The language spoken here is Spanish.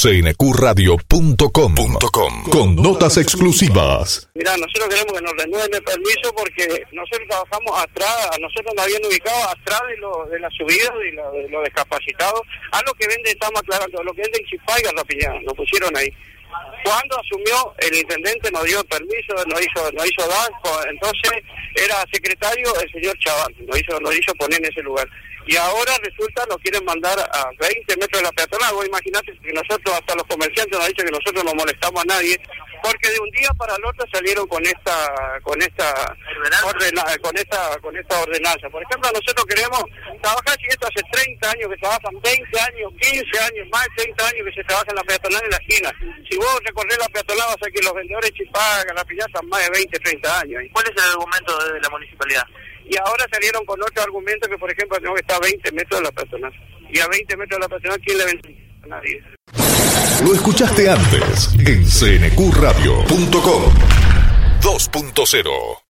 cnqradio.com con notas exclusivas. Mirá, nosotros queremos que nos renueven el permiso porque nosotros trabajamos atrás, a nosotros nos habían ubicado atrás de la subida y de los discapacitados, a lo que venden, estamos aclarando, a lo que venden Chipá y Garrapiñada, nos pusieron ahí. Cuando asumió el intendente nos dio el permiso, nos hizo dar, entonces era secretario el señor Chaval, nos hizo poner en ese lugar. Y ahora resulta nos quieren mandar a 20 metros de la peatonal. Vos imaginate que nosotros, hasta los comerciantes nos han dicho que nosotros no molestamos a nadie, porque de un día para el otro salieron con esta ordenanza. Por ejemplo, nosotros queremos trabajar, si esto hace 30 años que trabajan, 20 años, 15 años, más de 30 años que se trabaja en la peatonal en la esquina. Si vos recorres la peatonal vas a ver que los vendedores Chipá, Garrapiñada están más de 20, 30 años. ¿Cuál es el argumento de la municipalidad? Y ahora salieron con otro argumento que, por ejemplo, tenemos que estar a 20 metros de la peatonal. Y a 20 metros de la peatonal, ¿quién le vende? A nadie. Lo escuchaste antes en cnqradio.com 2.0.